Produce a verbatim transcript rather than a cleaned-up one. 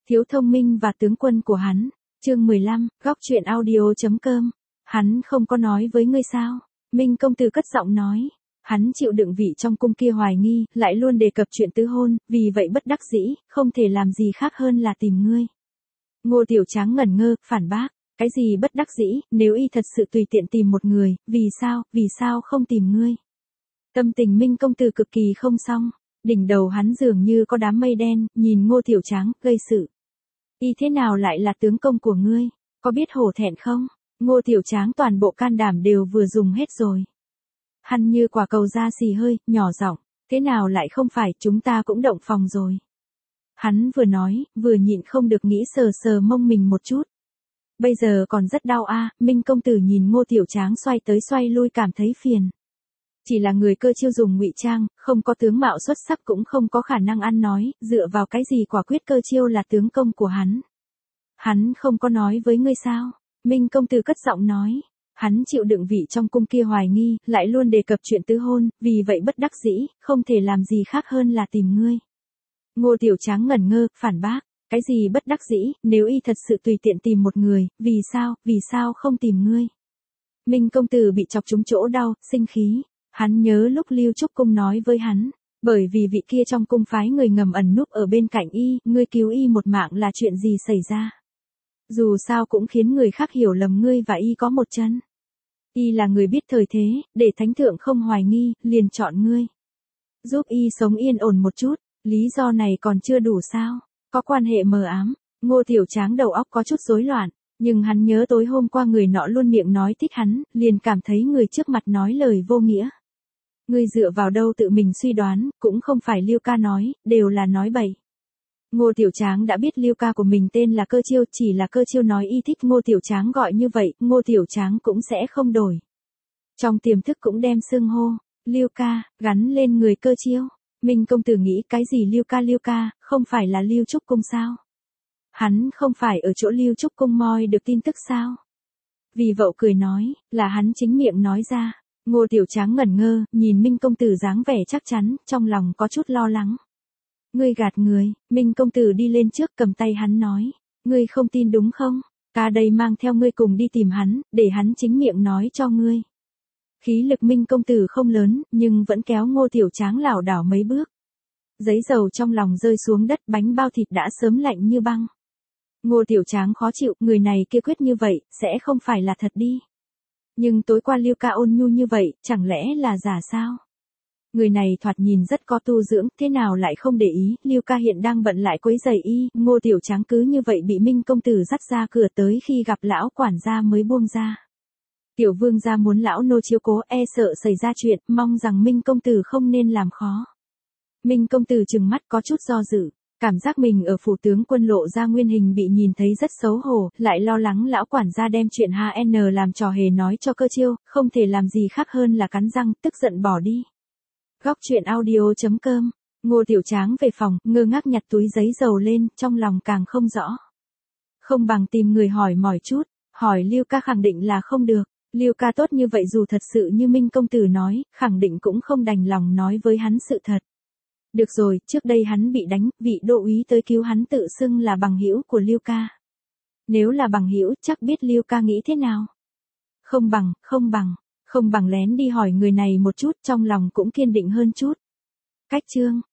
Thiếu thông minh và tướng quân của hắn. Chương mười lăm, góc truyện audio.com. Hắn không có nói với ngươi sao? Minh công tử cất giọng nói. Hắn chịu đựng vị trong cung kia hoài nghi, lại luôn đề cập chuyện tứ hôn, vì vậy bất đắc dĩ, không thể làm gì khác hơn là tìm ngươi. Ngô Tiểu Tráng ngẩn ngơ, phản bác. Cái gì bất đắc dĩ, nếu y thật sự tùy tiện tìm một người, vì sao, vì sao không tìm ngươi? Tâm tình Minh công tử cực kỳ không xong. Đỉnh đầu hắn dường như có đám mây đen, nhìn Ngô Tiểu Tráng, gây sự. Y thế nào lại là tướng công của ngươi? Có biết hổ thẹn không? Ngô Tiểu Tráng toàn bộ can đảm đều vừa dùng hết rồi. Hắn như quả cầu ra xì hơi, nhỏ giọng, thế nào lại không phải, chúng ta cũng động phòng rồi. Hắn vừa nói, vừa nhịn không được nghĩ sờ sờ mông mình một chút. Bây giờ còn rất đau a. À, Minh công tử nhìn Ngô Tiểu Tráng xoay tới xoay lui cảm thấy phiền. Chỉ là người cơ chiêu dùng ngụy trang, không có tướng mạo xuất sắc cũng không có khả năng ăn nói, dựa vào cái gì quả quyết cơ chiêu là tướng công của hắn. Hắn không có nói với ngươi sao? Minh công tử cất giọng nói. Hắn chịu đựng vị trong cung kia hoài nghi, lại luôn đề cập chuyện tứ hôn, vì vậy bất đắc dĩ, không thể làm gì khác hơn là tìm ngươi. Ngô Tiểu Tráng ngẩn ngơ, phản bác. Cái gì bất đắc dĩ, nếu y thật sự tùy tiện tìm một người, vì sao, vì sao không tìm ngươi? Minh công tử bị chọc trúng chỗ đau, sinh khí. Hắn nhớ lúc Lưu Trúc Cung nói với hắn, bởi vì vị kia trong cung phái người ngầm ẩn núp ở bên cạnh y, ngươi cứu y một mạng là chuyện gì xảy ra? Dù sao cũng khiến người khác hiểu lầm ngươi và y có một chân. Y là người biết thời thế, để thánh thượng không hoài nghi, liền chọn ngươi. Giúp y sống yên ổn một chút, lý do này còn chưa đủ sao? Có quan hệ mờ ám. Ngô Tiểu Tráng đầu óc có chút rối loạn, nhưng hắn nhớ tối hôm qua người nọ luôn miệng nói thích hắn, liền cảm thấy người trước mặt nói lời vô nghĩa. Ngươi dựa vào đâu tự mình suy đoán, cũng không phải Liêu ca nói, đều là nói bậy. Ngô Tiểu Tráng đã biết Liêu ca của mình tên là Cơ Chiêu, chỉ là Cơ Chiêu nói y thích Ngô Tiểu Tráng gọi như vậy, Ngô Tiểu Tráng cũng sẽ không đổi. Trong tiềm thức cũng đem xưng hô, Liêu ca, gắn lên người Cơ Chiêu. Minh công tử nghĩ cái gì Liêu ca Liêu ca, không phải là Lưu Trúc Cung sao? Hắn không phải ở chỗ Lưu Trúc Cung moi được tin tức sao? Vì vậu cười nói, là hắn chính miệng nói ra. Ngô Tiểu Tráng ngẩn ngơ, nhìn Minh công tử dáng vẻ chắc chắn, trong lòng có chút lo lắng. Ngươi gạt người. Minh công tử đi lên trước cầm tay hắn nói, ngươi không tin đúng không? Ta đây mang theo ngươi cùng đi tìm hắn, để hắn chính miệng nói cho ngươi. Khí lực Minh công tử không lớn, nhưng vẫn kéo Ngô Tiểu Tráng lảo đảo mấy bước. Giấy dầu trong lòng rơi xuống đất, bánh bao thịt đã sớm lạnh như băng. Ngô Tiểu Tráng khó chịu, người này kia quyết như vậy, sẽ không phải là thật đi. Nhưng tối qua Liêu ca ôn nhu như vậy, chẳng lẽ là giả sao? Người này thoạt nhìn rất có tu dưỡng, thế nào lại không để ý, Liêu ca hiện đang bận lại quấy giày y, Ngô Tiểu Tráng cứ như vậy bị Minh công tử dắt ra cửa tới khi gặp lão quản gia mới buông ra. Tiểu vương gia muốn lão nô chiếu cố, e sợ xảy ra chuyện, mong rằng Minh công tử không nên làm khó. Minh công tử trừng mắt có chút do dự, cảm giác mình ở phủ tướng quân lộ ra nguyên hình bị nhìn thấy rất xấu hổ, lại lo lắng lão quản gia đem chuyện hát en làm trò hề nói cho Cơ Chiêu, không thể làm gì khác hơn là cắn răng, tức giận bỏ đi. Góc truyện audio.com. Ngô Tiểu Tráng về phòng, ngơ ngác nhặt túi giấy dầu lên, trong lòng càng không rõ. Không bằng tìm người hỏi mỏi chút, hỏi Liêu ca khẳng định là không được. Liêu ca tốt như vậy dù thật sự như Minh công tử nói, khẳng định cũng không đành lòng nói với hắn sự thật. Được rồi, trước đây hắn bị đánh, vị đô úy tới cứu hắn tự xưng là bằng hữu của Liêu ca. Nếu là bằng hữu, chắc biết Liêu ca nghĩ thế nào. Không bằng, không bằng, không bằng lén đi hỏi người này một chút, trong lòng cũng kiên định hơn chút. Cách chương